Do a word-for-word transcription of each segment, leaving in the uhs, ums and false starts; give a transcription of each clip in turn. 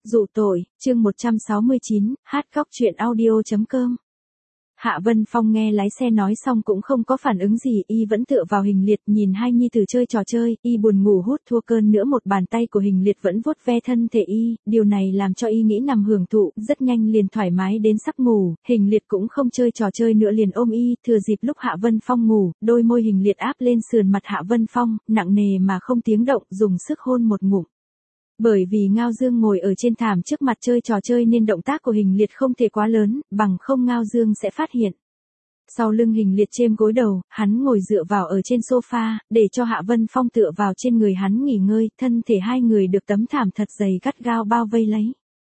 Dụ tội, chương một trăm sáu mươi chín, hát góc truyện audio.com. Hạ Vân Phong nghe lái xe nói xong cũng không có phản ứng gì, y vẫn tựa vào Hình Liệt nhìn hai nhi tử chơi trò chơi, y buồn ngủ hút thua cơn nữa một bàn tay của Hình Liệt vẫn vuốt ve thân thể y, điều này làm cho y nghĩ nằm hưởng thụ, rất nhanh liền thoải mái đến sắp ngủ, Hình Liệt cũng không chơi trò chơi nữa liền ôm y, thừa dịp lúc Hạ Vân Phong ngủ, đôi môi Hình Liệt áp lên sườn mặt Hạ Vân Phong, nặng nề mà không tiếng động, dùng sức hôn một ngụm. Bởi vì Ngao Dương ngồi ở trên thảm trước mặt chơi trò chơi nên động tác của Hình Liệt không thể quá lớn, bằng không Ngao Dương sẽ phát hiện. Sau lưng Hình Liệt chêm gối đầu, hắn ngồi dựa vào ở trên sofa, để cho Hạ Vân Phong tựa vào trên người hắn nghỉ ngơi, thân thể hai người được tấm thảm thật dày gắt gao bao vây lấy.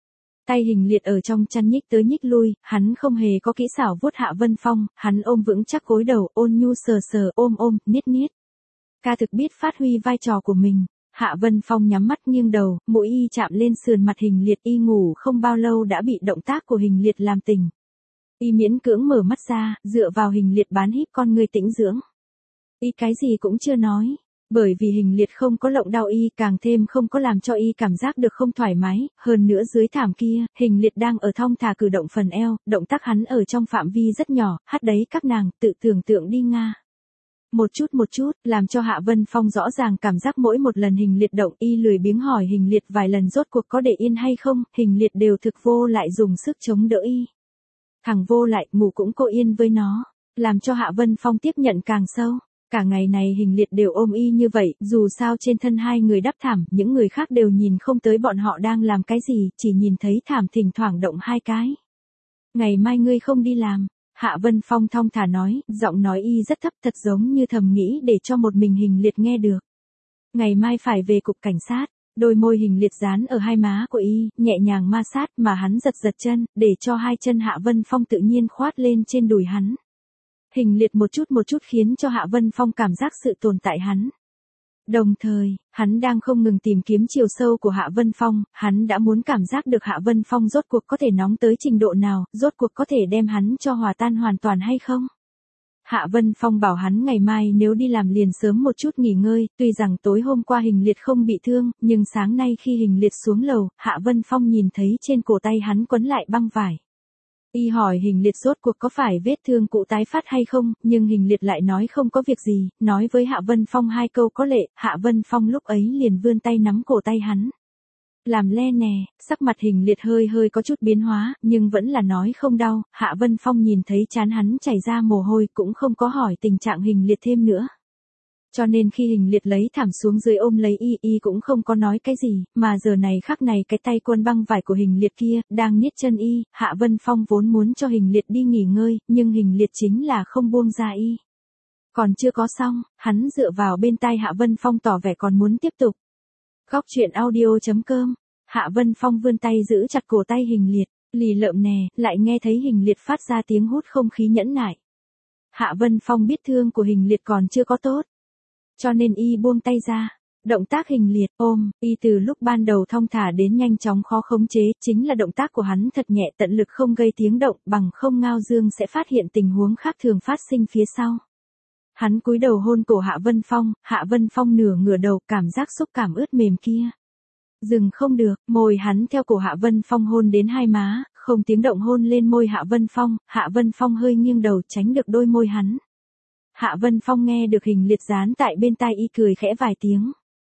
Tay Hình Liệt ở trong chăn nhích tới nhích lui, hắn không hề có kỹ xảo vuốt Hạ Vân Phong, hắn ôm vững chắc gối đầu, ôn nhu sờ sờ, ôm ôm, niết niết. Ca thực biết phát huy vai trò của mình. Hạ Vân Phong nhắm mắt nghiêng đầu, mũi y chạm lên sườn mặt Hình Liệt, y ngủ không bao lâu đã bị động tác của Hình Liệt làm tỉnh. Y miễn cưỡng mở mắt ra, dựa vào Hình Liệt bán híp con người tĩnh dưỡng. Y cái gì cũng chưa nói, bởi vì Hình Liệt không có lộng đau y, càng thêm không có làm cho y cảm giác được không thoải mái, hơn nữa dưới thảm kia, Hình Liệt đang ở thong thả cử động phần eo, động tác hắn ở trong phạm vi rất nhỏ, hát đấy các nàng, tự tưởng tượng đi Nga. Một chút một chút, làm cho Hạ Vân Phong rõ ràng cảm giác mỗi một lần Hình Liệt động y lười biếng hỏi Hình Liệt vài lần rốt cuộc có để yên hay không, Hình Liệt đều thực vô lại dùng sức chống đỡ y. Thằng vô lại, ngủ cũng cô yên với nó, làm cho Hạ Vân Phong tiếp nhận càng sâu. Cả ngày này Hình Liệt đều ôm y như vậy, dù sao trên thân hai người đắp thảm, những người khác đều nhìn không tới bọn họ đang làm cái gì, chỉ nhìn thấy thảm thỉnh thoảng động hai cái. Ngày mai ngươi không đi làm. Hạ Vân Phong thong thả nói, giọng nói y rất thấp thật giống như thầm nghĩ để cho một mình Hình Liệt nghe được. Ngày mai phải về cục cảnh sát, đôi môi Hình Liệt dán ở hai má của y, nhẹ nhàng ma sát mà hắn giật giật chân, để cho hai chân Hạ Vân Phong tự nhiên khoát lên trên đùi hắn. Hình Liệt một chút một chút khiến cho Hạ Vân Phong cảm giác sự tồn tại hắn. Đồng thời, hắn đang không ngừng tìm kiếm chiều sâu của Hạ Vân Phong, hắn đã muốn cảm giác được Hạ Vân Phong rốt cuộc có thể nóng tới trình độ nào, rốt cuộc có thể đem hắn cho hòa tan hoàn toàn hay không. Hạ Vân Phong bảo hắn ngày mai nếu đi làm liền sớm một chút nghỉ ngơi, tuy rằng tối hôm qua Hình Liệt không bị thương, nhưng sáng nay khi Hình Liệt xuống lầu, Hạ Vân Phong nhìn thấy trên cổ tay hắn quấn lại băng vải. Y hỏi Hình Liệt rốt cuộc có phải vết thương cũ tái phát hay không, nhưng Hình Liệt lại nói không có việc gì, nói với Hạ Vân Phong hai câu có lệ, Hạ Vân Phong lúc ấy liền vươn tay nắm cổ tay hắn. Làm le nè, sắc mặt Hình Liệt hơi hơi có chút biến hóa, nhưng vẫn là nói không đau, Hạ Vân Phong nhìn thấy trán hắn chảy ra mồ hôi cũng không có hỏi tình trạng Hình Liệt thêm nữa. Cho nên khi Hình Liệt lấy thảm xuống dưới ôm lấy y, y cũng không có nói cái gì, mà giờ này khắc này cái tay quấn băng vải của Hình Liệt kia, đang niết chân y, Hạ Vân Phong vốn muốn cho Hình Liệt đi nghỉ ngơi, nhưng Hình Liệt chính là không buông ra y. Còn chưa có xong, hắn dựa vào bên tai Hạ Vân Phong tỏ vẻ còn muốn tiếp tục. Góc truyện audio.com, Hạ Vân Phong vươn tay giữ chặt cổ tay Hình Liệt, lì lợm nè, lại nghe thấy Hình Liệt phát ra tiếng hút không khí nhẫn nại. Hạ Vân Phong biết thương của Hình Liệt còn chưa có tốt. Cho nên y buông tay ra, động tác Hình Liệt ôm, y từ lúc ban đầu thong thả đến nhanh chóng khó khống chế, chính là động tác của hắn thật nhẹ tận lực không gây tiếng động, bằng không Ngao Dương sẽ phát hiện tình huống khác thường phát sinh phía sau. Hắn cúi đầu hôn cổ Hạ Vân Phong, Hạ Vân Phong nửa ngửa đầu, cảm giác xúc cảm ướt mềm kia. Dừng không được, môi hắn theo cổ Hạ Vân Phong hôn đến hai má, không tiếng động hôn lên môi Hạ Vân Phong, Hạ Vân Phong hơi nghiêng đầu tránh được đôi môi hắn. Hạ Vân Phong nghe được Hình Liệt dán tại bên tai y cười khẽ vài tiếng.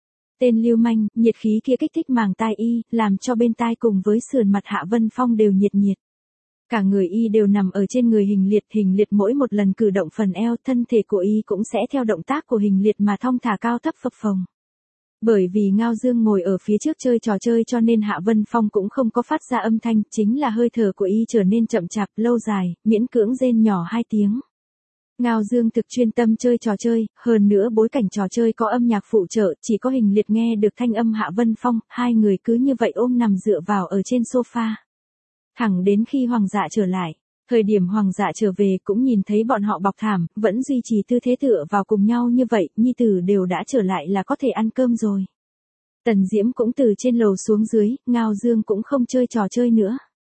Tên lưu manh, nhiệt khí kia kích thích màng tai y, làm cho bên tai cùng với sườn mặt Hạ Vân Phong đều nhiệt nhiệt. Cả người y đều nằm ở trên người Hình Liệt, Hình Liệt mỗi một lần cử động phần eo, thân thể của y cũng sẽ theo động tác của Hình Liệt mà thong thả cao thấp phập phồng. Bởi vì Ngao Dương ngồi ở phía trước chơi trò chơi cho nên Hạ Vân Phong cũng không có phát ra âm thanh, chính là hơi thở của y trở nên chậm chạp, lâu dài, miễn cưỡng rên nhỏ hai tiếng. Ngao Dương thực chuyên tâm chơi trò chơi, hơn nữa bối cảnh trò chơi có âm nhạc phụ trợ, chỉ có Hình Liệt nghe được thanh âm Hạ Vân Phong, hai người cứ như vậy ôm nằm dựa vào ở trên sofa. Thẳng đến khi Hoàng Dạ trở lại, thời điểm Hoàng Dạ trở về cũng nhìn thấy bọn họ bọc thảm, vẫn duy trì tư thế tựa vào cùng nhau như vậy, nhi tử đều đã trở lại là có thể ăn cơm rồi. Tần Diễm cũng từ trên lầu xuống dưới, Ngao Dương cũng không chơi trò chơi nữa.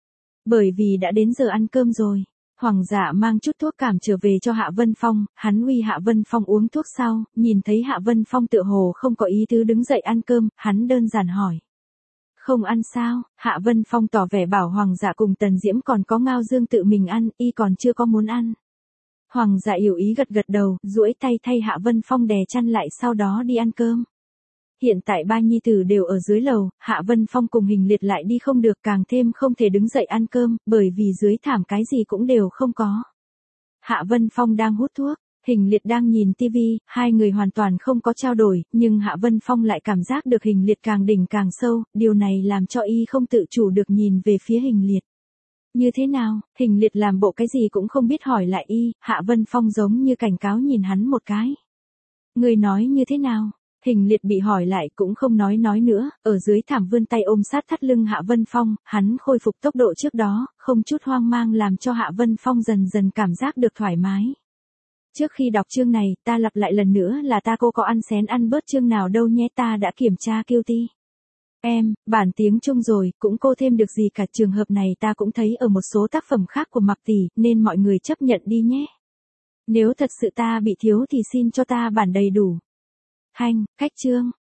Bởi vì đã đến giờ ăn cơm rồi. Hoàng Dạ mang chút thuốc cảm trở về cho Hạ Vân Phong, hắn uy Hạ Vân Phong uống thuốc sau, nhìn thấy Hạ Vân Phong tựa hồ không có ý tứ đứng dậy ăn cơm, hắn đơn giản hỏi. Không ăn sao? Hạ Vân Phong tỏ vẻ bảo Hoàng dạ cùng Tần Diễm còn có Ngao Dương tự mình ăn, y còn chưa có muốn ăn. Hoàng dạ hiểu ý gật gật đầu, duỗi tay thay Hạ Vân Phong đè chăn lại sau đó đi ăn cơm. Hiện tại ba nhi tử đều ở dưới lầu, Hạ Vân Phong cùng Hình Liệt lại đi không được, càng thêm không thể đứng dậy ăn cơm, bởi vì dưới thảm cái gì cũng đều không có. Hạ Vân Phong đang hút thuốc, Hình Liệt đang nhìn tivi, hai người hoàn toàn không có trao đổi, nhưng Hạ Vân Phong lại cảm giác được Hình Liệt càng đỉnh càng sâu, điều này làm cho y không tự chủ được nhìn về phía Hình Liệt. Như thế nào? Hình Liệt làm bộ cái gì cũng không biết hỏi lại y, Hạ Vân Phong giống như cảnh cáo nhìn hắn một cái. Người nói như thế nào? Hình Liệt bị hỏi lại cũng không nói nói nữa, ở dưới thảm vươn tay ôm sát thắt lưng Hạ Vân Phong, hắn khôi phục tốc độ trước đó, không chút hoang mang làm cho Hạ Vân Phong dần dần cảm giác được thoải mái. Trước khi đọc chương này, ta lặp lại lần nữa là ta cô có ăn xén ăn bớt chương nào đâu nhé, ta đã kiểm tra Qt. Em, bản tiếng Trung rồi, cũng cô thêm được gì cả, trường hợp này ta cũng thấy ở một số tác phẩm khác của Mạc Tỷ, nên mọi người chấp nhận đi nhé. Nếu thật sự ta bị thiếu thì xin cho ta bản đầy đủ. Hành, cách chương.